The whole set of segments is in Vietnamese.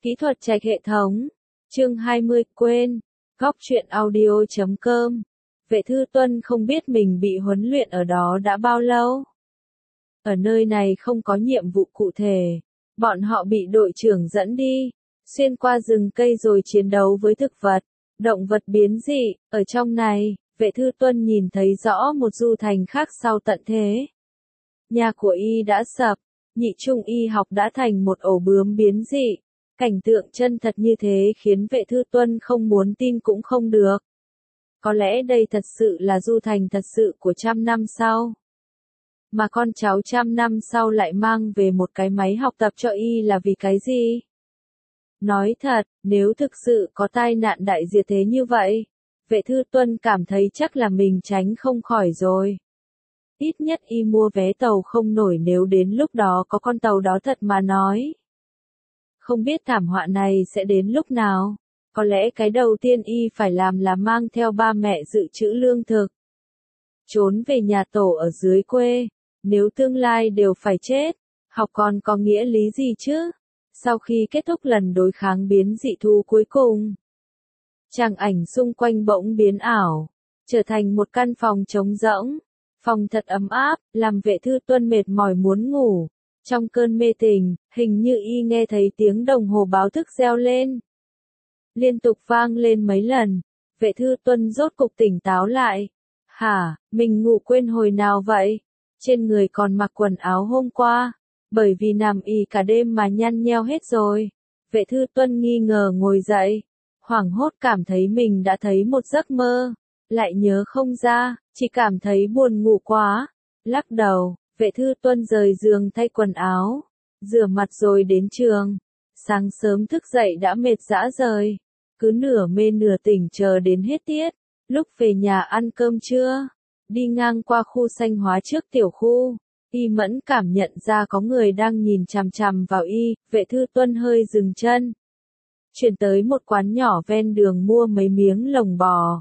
Kỹ thuật trạch hệ thống. Chương 20 quên. Góc truyện audio.com. Vệ Thư Tuân không biết mình bị huấn luyện ở đó đã bao lâu. Ở nơi này không có nhiệm vụ cụ thể. Bọn họ bị đội trưởng dẫn đi, xuyên qua rừng cây rồi chiến đấu với thực vật, động vật biến dị. Ở trong này, Vệ Thư Tuân nhìn thấy rõ một du thành khác sau tận thế. Nhà của y đã sập, nhị trung y học đã thành một ổ bướm biến dị. Cảnh tượng chân thật như thế khiến Vệ Thư Tuân không muốn tin cũng không được. Có lẽ đây thật sự là du thành thật sự của 100 năm sau. Mà con cháu 100 năm sau lại mang về một cái máy học tập cho y là vì cái gì? Nói thật, nếu thực sự có tai nạn đại diệt thế như vậy, Vệ Thư Tuân cảm thấy chắc là mình tránh không khỏi rồi. Ít nhất y mua vé tàu không nổi nếu đến lúc đó có con tàu đó thật mà nói. Không biết thảm họa này sẽ đến lúc nào. Có lẽ cái đầu tiên y phải làm là mang theo ba mẹ dự trữ lương thực. Trốn về nhà tổ ở dưới quê. Nếu tương lai đều phải chết, học còn có nghĩa lý gì chứ? Sau khi kết thúc lần đối kháng biến dị thú cuối cùng, tràng ảnh xung quanh bỗng biến ảo, trở thành một căn phòng trống rỗng. Phòng thật ấm áp, làm Vệ Thư Tuân mệt mỏi muốn ngủ. Trong cơn mê tình, hình như y nghe thấy tiếng đồng hồ báo thức reo lên. Liên tục vang lên mấy lần, Vệ Thư Tuân rốt cục tỉnh táo lại. Hả, mình ngủ quên hồi nào vậy? Trên người còn mặc quần áo hôm qua, bởi vì nằm ì cả đêm mà nhăn nheo hết rồi. Vệ Thư Tuân nghi ngờ ngồi dậy, hoảng hốt cảm thấy mình đã thấy một giấc mơ, lại nhớ không ra, chỉ cảm thấy buồn ngủ quá. Lắc đầu, Vệ Thư Tuân rời giường thay quần áo, rửa mặt rồi đến trường. Sáng sớm thức dậy đã mệt rã rời, cứ nửa mê nửa tỉnh chờ đến hết tiết. Lúc về nhà ăn cơm trưa, đi ngang qua khu xanh hóa trước tiểu khu, y mẫn cảm nhận ra có người đang nhìn chằm chằm vào y. Vệ Thư Tuân hơi dừng chân, chuyển tới một quán nhỏ ven đường mua mấy miếng lồng bò.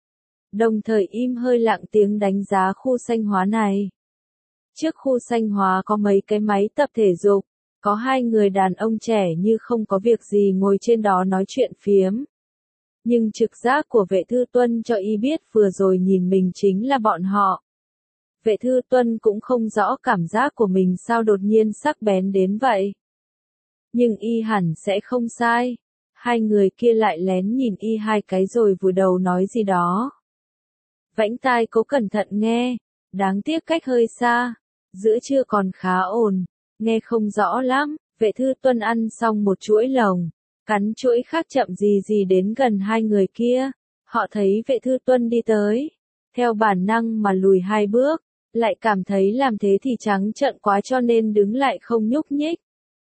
Đồng thời im hơi lặng tiếng đánh giá khu xanh hóa này. Trước khu xanh hóa có mấy cái máy tập thể dục, có hai người đàn ông trẻ như không có việc gì ngồi trên đó nói chuyện phiếm. Nhưng trực giác của Vệ Thư Tuân cho y biết vừa rồi nhìn mình chính là bọn họ. Vệ Thư Tuân cũng không rõ cảm giác của mình sao đột nhiên sắc bén đến vậy. Nhưng y hẳn sẽ không sai. Hai người kia lại lén nhìn y hai cái rồi vùi đầu nói gì đó. Vãnh tai cố cẩn thận nghe, đáng tiếc cách hơi xa, giữa trưa còn khá ồn, nghe không rõ lắm. Vệ Thư Tuân ăn xong một chuỗi lồng, cắn chuỗi khác chậm gì gì đến gần hai người kia. Họ thấy Vệ Thư Tuân đi tới, theo bản năng mà lùi hai bước, lại cảm thấy làm thế thì trắng trợn quá cho nên đứng lại không nhúc nhích.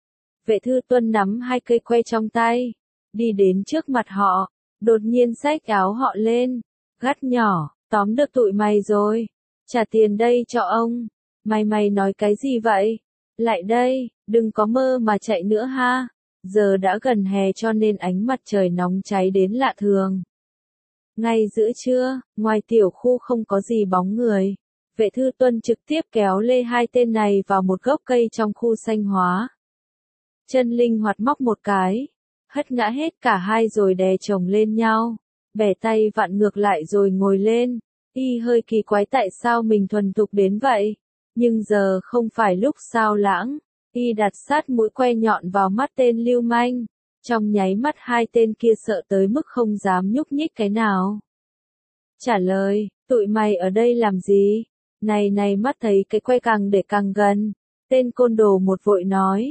Vệ Thư Tuân nắm hai cây que trong tay, đi đến trước mặt họ, đột nhiên xách áo họ lên, gắt nhỏ, tóm được tụi mày rồi, trả tiền đây cho ông. Mày nói cái gì vậy? Lại đây, đừng có mơ mà chạy nữa ha. Giờ đã gần hè cho nên ánh mặt trời nóng cháy đến lạ thường. Ngay giữa trưa, ngoài tiểu khu không có gì bóng người. Vệ Thư Tuân trực tiếp kéo lê hai tên này vào một gốc cây trong khu xanh hóa. Chân linh hoạt móc một cái, hất ngã hết cả hai rồi đè chồng lên nhau, bẻ tay vặn ngược lại rồi ngồi lên. Y hơi kỳ quái tại sao mình thuần thục đến vậy, nhưng giờ không phải lúc sao lãng. Y đặt sát mũi que nhọn vào mắt tên lưu manh. Trong nháy mắt hai tên kia sợ tới mức không dám nhúc nhích cái nào. Trả lời, tụi mày ở đây làm gì? Này mắt thấy cái que càng để càng gần. Tên côn đồ một vội nói.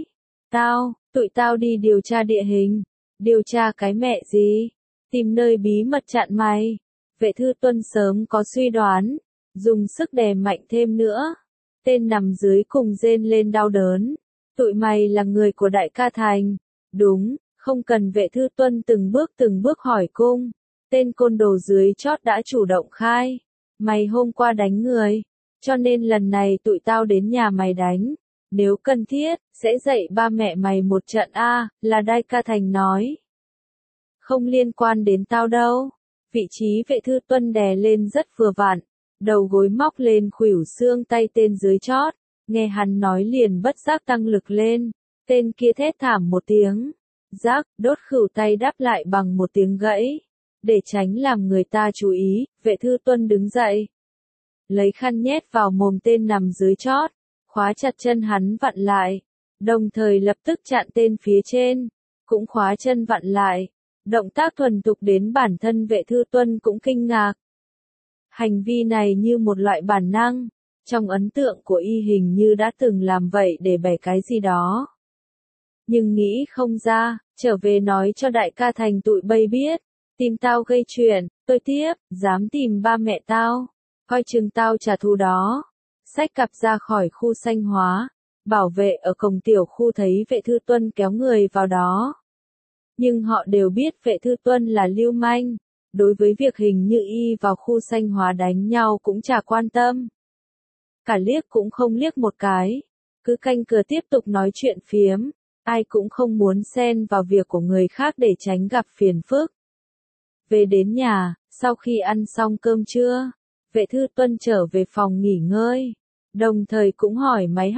Tụi tao đi điều tra địa hình. Điều tra cái mẹ gì? Tìm nơi bí mật chặn mày. Vệ Thư Tuân sớm có suy đoán, dùng sức đè mạnh thêm nữa. Tên nằm dưới cùng rên lên đau đớn. Tụi mày là người của Đại ca Thành. Đúng, không cần Vệ Thư Tuân từng bước hỏi cung. Tên côn đồ dưới chót đã chủ động khai. Mày hôm qua đánh người, cho nên lần này tụi tao đến nhà mày đánh. Nếu cần thiết, sẽ dạy ba mẹ mày một trận là Đại ca Thành nói. Không liên quan đến tao đâu. Vị trí Vệ Thư Tuân đè lên rất vừa vặn, đầu gối móc lên khuỷu xương tay tên dưới chót. Nghe hắn nói liền bất giác tăng lực lên, tên kia thét thảm một tiếng, Rác, đốt khửu tay đáp lại bằng một tiếng gãy. Để tránh làm người ta chú ý, Vệ Thư Tuân đứng dậy. Lấy khăn nhét vào mồm tên nằm dưới chót, khóa chặt chân hắn vặn lại. Đồng thời lập tức chặn tên phía trên, cũng khóa chân vặn lại. Động tác thuần thục đến bản thân Vệ Thư Tuân cũng kinh ngạc. Hành vi này như một loại bản năng, trong ấn tượng của y hình như đã từng làm vậy để bẻ cái gì đó. Nhưng nghĩ không ra, trở về nói cho đại ca Thành tụi bay biết, tìm tao gây chuyện, tôi tiếp, dám tìm ba mẹ tao, coi chừng tao trả thù đó. Xách cặp ra khỏi khu xanh hóa, bảo vệ ở cổng tiểu khu thấy Vệ Thư Tuân kéo người vào đó. Nhưng họ đều biết Vệ Thư Tuân là lưu manh, đối với việc hình như y vào khu xanh hóa đánh nhau cũng chả quan tâm. Cả liếc cũng không liếc một cái, cứ canh cửa tiếp tục nói chuyện phiếm, ai cũng không muốn xen vào việc của người khác để tránh gặp phiền phức. Về đến nhà, sau khi ăn xong cơm trưa, Vệ Thư Tuân trở về phòng nghỉ ngơi, đồng thời cũng hỏi máy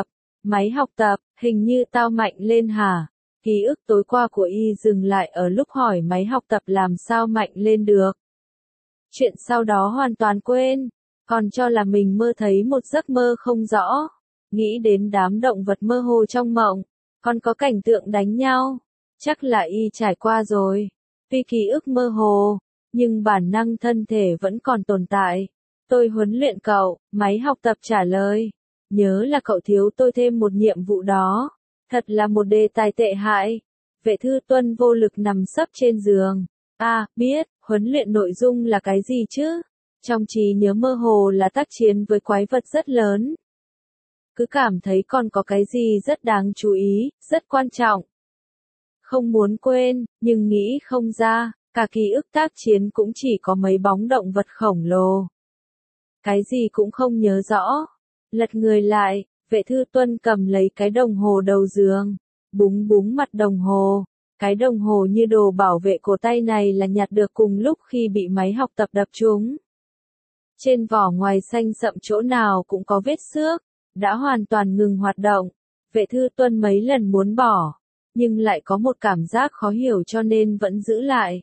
học tập, hình như tao mạnh lên hả? Ký ức tối qua của y dừng lại ở lúc hỏi máy học tập làm sao mạnh lên được. Chuyện sau đó hoàn toàn quên, còn cho là mình mơ thấy một giấc mơ không rõ, nghĩ đến đám động vật mơ hồ trong mộng, còn có cảnh tượng đánh nhau, chắc là y trải qua rồi. Tuy ký ức mơ hồ, nhưng bản năng thân thể vẫn còn tồn tại. Tôi huấn luyện cậu, máy học tập trả lời. Nhớ là cậu thiếu tôi thêm một nhiệm vụ đó. Thật là một đề tài tệ hại. Vệ Thư Tuân vô lực nằm sấp trên giường. Biết, huấn luyện nội dung là cái gì chứ? Trong trí nhớ mơ hồ là tác chiến với quái vật rất lớn. Cứ cảm thấy còn có cái gì rất đáng chú ý, rất quan trọng. Không muốn quên, nhưng nghĩ không ra, cả ký ức tác chiến cũng chỉ có mấy bóng động vật khổng lồ. Cái gì cũng không nhớ rõ. Lật người lại, Vệ Thư Tuân cầm lấy cái đồng hồ đầu giường, búng búng mặt đồng hồ. Cái đồng hồ như đồ bảo vệ cổ tay này là nhặt được cùng lúc khi bị máy học tập đập trúng. Trên vỏ ngoài xanh sậm chỗ nào cũng có vết xước, đã hoàn toàn ngừng hoạt động. Vệ Thư Tuân mấy lần muốn bỏ, nhưng lại có một cảm giác khó hiểu cho nên vẫn giữ lại.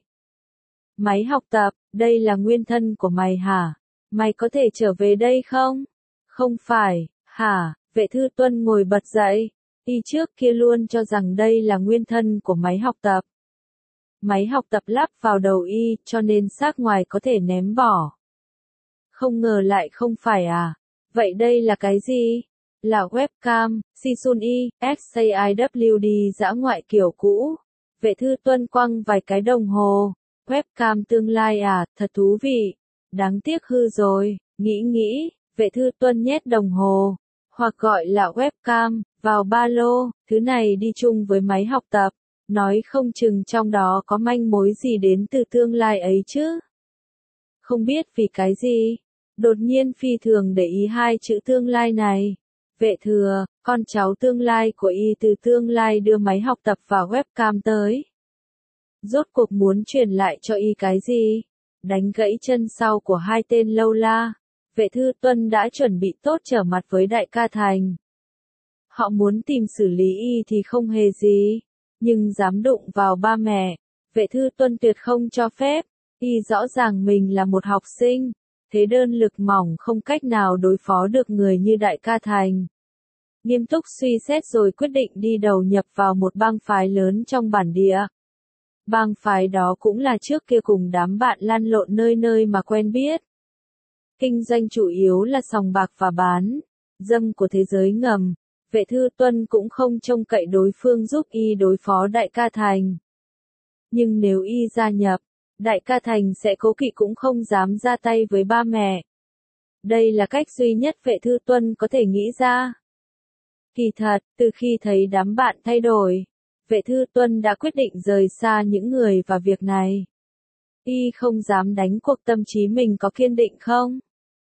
Máy học tập, đây là nguyên thân của mày hả? Mày có thể trở về đây không? Không phải, hả? Vệ Thư Tuân ngồi bật dậy. Y trước kia luôn cho rằng đây là nguyên thân của máy học tập. Máy học tập lắp vào đầu y, cho nên xác ngoài có thể ném bỏ. Không ngờ lại không phải à? Vậy đây là cái gì? Là webcam, Samsung XAIWD dã ngoại kiểu cũ. Vệ Thư Tuân quăng vài cái đồng hồ. Webcam tương lai à, thật thú vị. Đáng tiếc hư rồi, nghĩ, Vệ Thư Tuân nhét đồng hồ, hoặc gọi là webcam, vào ba lô, thứ này đi chung với máy học tập, nói không chừng trong đó có manh mối gì đến từ tương lai ấy chứ. Không biết vì cái gì, đột nhiên phi thường để ý hai chữ tương lai này. Vệ Thừa, con cháu tương lai của y từ tương lai đưa máy học tập vào webcam tới. Rốt cuộc muốn truyền lại cho y cái gì? Đánh gãy chân sau của hai tên lâu la. Vệ Thư Tuân đã chuẩn bị tốt trở mặt với đại ca Thành. Họ muốn tìm xử lý y thì không hề gì, nhưng dám đụng vào ba mẹ, Vệ Thư Tuân tuyệt không cho phép. Y rõ ràng mình là một học sinh, thế đơn lực mỏng không cách nào đối phó được người như đại ca Thành. Nghiêm túc suy xét rồi quyết định đi đầu nhập vào một bang phái lớn trong bản địa. Bang phái đó cũng là trước kia cùng đám bạn lăn lộn nơi nơi mà quen biết. Kinh doanh chủ yếu là sòng bạc và bán dâm của thế giới ngầm. Vệ Thư Tuân cũng không trông cậy đối phương giúp y đối phó đại ca Thành. Nhưng nếu y gia nhập, đại ca Thành sẽ cố kỵ cũng không dám ra tay với ba mẹ. Đây là cách duy nhất Vệ Thư Tuân có thể nghĩ ra. Kỳ thật, từ khi thấy đám bạn thay đổi, Vệ Thư Tuân đã quyết định rời xa những người và việc này. Y không dám đánh cuộc, tâm trí mình có kiên định không?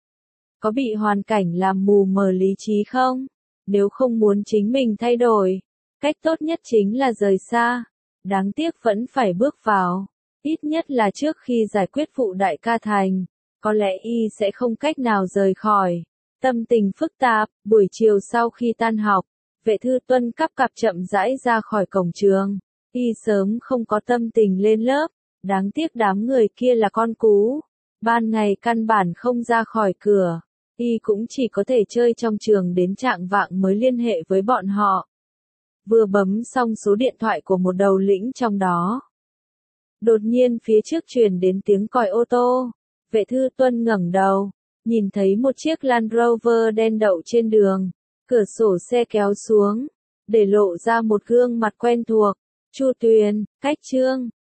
Có bị hoàn cảnh làm mù mờ lý trí không? Nếu không muốn chính mình thay đổi, cách tốt nhất chính là rời xa. Đáng tiếc vẫn phải bước vào. Ít nhất là trước khi giải quyết vụ đại ca Thành, có lẽ y sẽ không cách nào rời khỏi. Tâm tình phức tạp, buổi chiều sau khi tan học, Vệ Thư Tuân cắp cặp chậm rãi ra khỏi cổng trường. Y sớm không có tâm tình lên lớp, đáng tiếc đám người kia là con cú. Ban ngày căn bản không ra khỏi cửa, Y cũng chỉ có thể chơi trong trường đến trạng vạng mới liên hệ với bọn họ. Vừa bấm xong số điện thoại của một đầu lĩnh trong đó. Đột nhiên phía trước truyền đến tiếng còi ô tô. Vệ Thư Tuân ngẩng đầu, nhìn thấy một chiếc Land Rover đen đậu trên đường. Cửa sổ xe kéo xuống, để lộ ra một gương mặt quen thuộc. Chu Tuyền, Cách Trương.